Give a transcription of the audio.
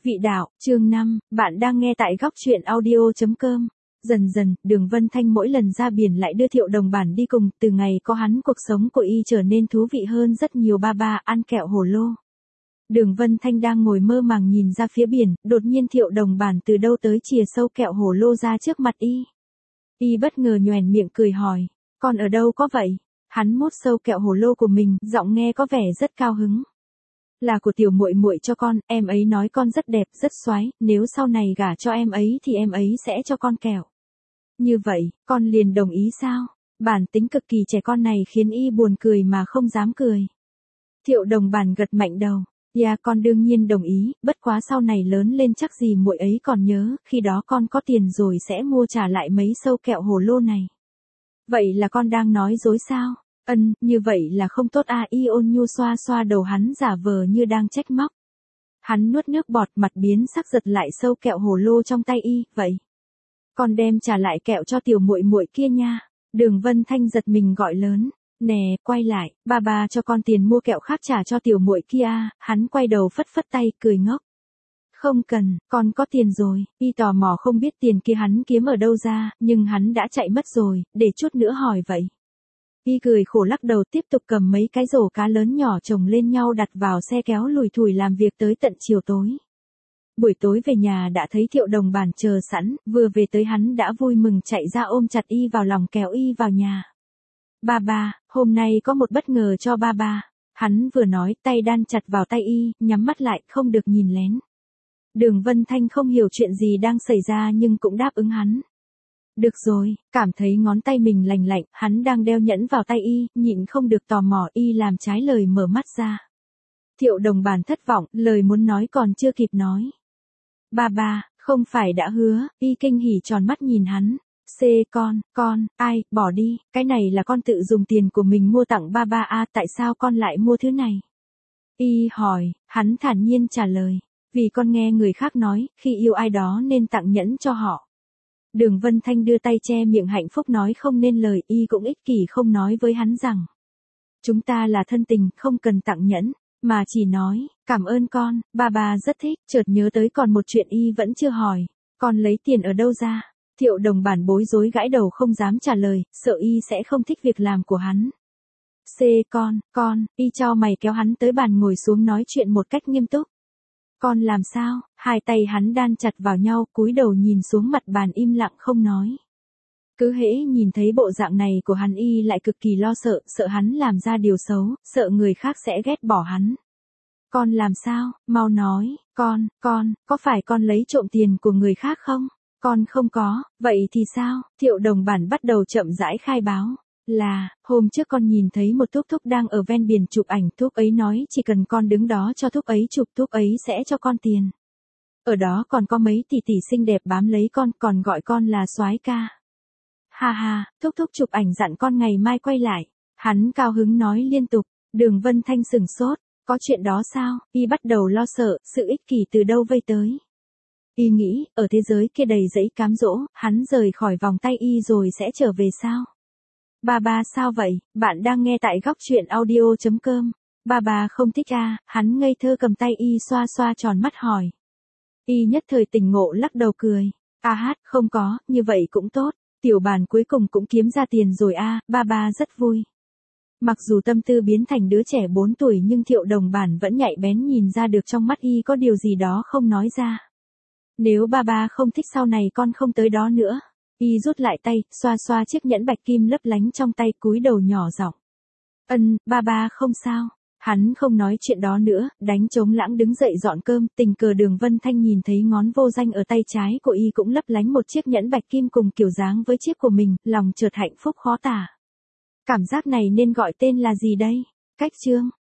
Vị đạo, chương 5, bạn đang nghe tại góc truyện audio.com. Dần dần, Đường Vân Thanh mỗi lần ra biển lại đưa Thiệu Đồng Bản đi cùng, từ ngày có hắn cuộc sống của y trở nên thú vị hơn rất nhiều. Ba ăn kẹo hồ lô. Đường Vân Thanh đang ngồi mơ màng nhìn ra phía biển, đột nhiên Thiệu Đồng Bản từ đâu tới chìa sâu kẹo hồ lô ra trước mặt y. Y bất ngờ nhoẻn miệng cười hỏi, con ở đâu có vậy? Hắn mốt sâu kẹo hồ lô của mình, giọng nghe có vẻ rất cao hứng. Là của tiểu muội muội cho con, em ấy nói con rất đẹp, rất xoái, nếu sau này gả cho em ấy thì em ấy sẽ cho con kẹo. Như vậy, con liền đồng ý sao? Bản tính cực kỳ trẻ con này khiến y buồn cười mà không dám cười. Thiệu Đồng Bản gật mạnh đầu, dạ con đương nhiên đồng ý, bất quá sau này lớn lên chắc gì muội ấy còn nhớ, khi đó con có tiền rồi sẽ mua trả lại mấy sâu kẹo hồ lô này. Vậy là con đang nói dối sao? Như vậy là không tốt à, y ôn nhu xoa xoa đầu hắn giả vờ như đang trách móc. Hắn nuốt nước bọt, mặt biến sắc, giật lại sâu kẹo hồ lô trong tay y, vậy. Con đem trả lại kẹo cho tiểu muội muội kia nha. Đường Vân Thanh giật mình gọi lớn, nè, quay lại, ba cho con tiền mua kẹo khác trả cho tiểu muội kia. Hắn quay đầu phất phất tay, cười ngốc. Không cần, con có tiền rồi. Y tò mò không biết tiền kia hắn kiếm ở đâu ra, nhưng hắn đã chạy mất rồi, để chút nữa hỏi vậy. Y cười khổ lắc đầu, tiếp tục cầm mấy cái rổ cá lớn nhỏ chồng lên nhau đặt vào xe kéo lủi thủi làm việc tới tận chiều tối. Buổi tối về nhà đã thấy Thiệu Đồng Bản chờ sẵn, vừa về tới hắn đã vui mừng chạy ra ôm chặt y vào lòng kéo y vào nhà. Ba, hôm nay có một bất ngờ cho ba. Hắn vừa nói, tay đan chặt vào tay y, nhắm mắt lại, không được nhìn lén. Đường Vân Thanh không hiểu chuyện gì đang xảy ra nhưng cũng đáp ứng hắn. Được rồi, cảm thấy ngón tay mình lành lạnh, hắn đang đeo nhẫn vào tay y, nhịn không được tò mò, y làm trái lời mở mắt ra. Thiệu Đồng Bản thất vọng, lời muốn nói còn chưa kịp nói. Ba, không phải đã hứa, y kinh hỉ tròn mắt nhìn hắn. Con, ai, bỏ đi, cái này là con tự dùng tiền của mình mua tặng ba tại sao con lại mua thứ này? Y hỏi, hắn thản nhiên trả lời, vì con nghe người khác nói, khi yêu ai đó nên tặng nhẫn cho họ. Đường Vân Thanh đưa tay che miệng hạnh phúc nói không nên lời, y cũng ích kỷ không nói với hắn rằng chúng ta là thân tình, không cần tặng nhẫn, mà chỉ nói, cảm ơn con, ba rất thích, chợt nhớ tới còn một chuyện y vẫn chưa hỏi, con lấy tiền ở đâu ra? Thiệu Đồng Bản bối rối gãi đầu không dám trả lời, sợ y sẽ không thích việc làm của hắn. Con, y chau mày kéo hắn tới bàn ngồi xuống nói chuyện một cách nghiêm túc. Con làm sao? Hai tay hắn đan chặt vào nhau, cúi đầu nhìn xuống mặt bàn im lặng không nói. Cứ hễ nhìn thấy bộ dạng này của hắn y lại cực kỳ lo sợ hắn làm ra điều xấu, sợ người khác sẽ ghét bỏ hắn. Con làm sao? Mau nói, con, có phải con lấy trộm tiền của người khác không? Con không có, vậy thì sao? Thiệu Đồng Bản bắt đầu chậm rãi khai báo. Là, hôm trước con nhìn thấy một thúc đang ở ven biển chụp ảnh, thúc ấy nói chỉ cần con đứng đó cho thúc ấy chụp, thúc ấy sẽ cho con tiền. Ở đó còn có mấy tỷ tỷ xinh đẹp bám lấy con, còn gọi con là soái ca. Ha, thúc chụp ảnh dặn con ngày mai quay lại. Hắn cao hứng nói liên tục. Đường Vân Thanh sửng sốt, có chuyện đó sao? Y bắt đầu lo sợ, sự ích kỷ từ đâu vây tới. Y nghĩ, ở thế giới kia đầy rẫy cám dỗ, hắn rời khỏi vòng tay y rồi sẽ trở về sao? Ba sao vậy? Bạn đang nghe tại góc truyện audio.com. Ba không thích à? Hắn ngây thơ cầm tay y xoa xoa tròn mắt hỏi. Y nhất thời tỉnh ngộ lắc đầu cười. Không có, như vậy cũng tốt. Tiểu Bản cuối cùng cũng kiếm ra tiền rồi ba rất vui. Mặc dù tâm tư biến thành đứa trẻ 4 tuổi nhưng Thiệu Đồng Bản vẫn nhạy bén nhìn ra được trong mắt y có điều gì đó không nói ra. Nếu ba không thích sau này con không tới đó nữa. Y rút lại tay, xoa xoa chiếc nhẫn bạch kim lấp lánh trong tay, cúi đầu nhỏ giọng. Ba không sao. Hắn không nói chuyện đó nữa, đánh trống lãng đứng dậy dọn cơm, tình cờ Đường Vân Thanh nhìn thấy ngón vô danh ở tay trái của y cũng lấp lánh một chiếc nhẫn bạch kim cùng kiểu dáng với chiếc của mình, lòng chợt hạnh phúc khó tả. Cảm giác này nên gọi tên là gì đây? Cách chương.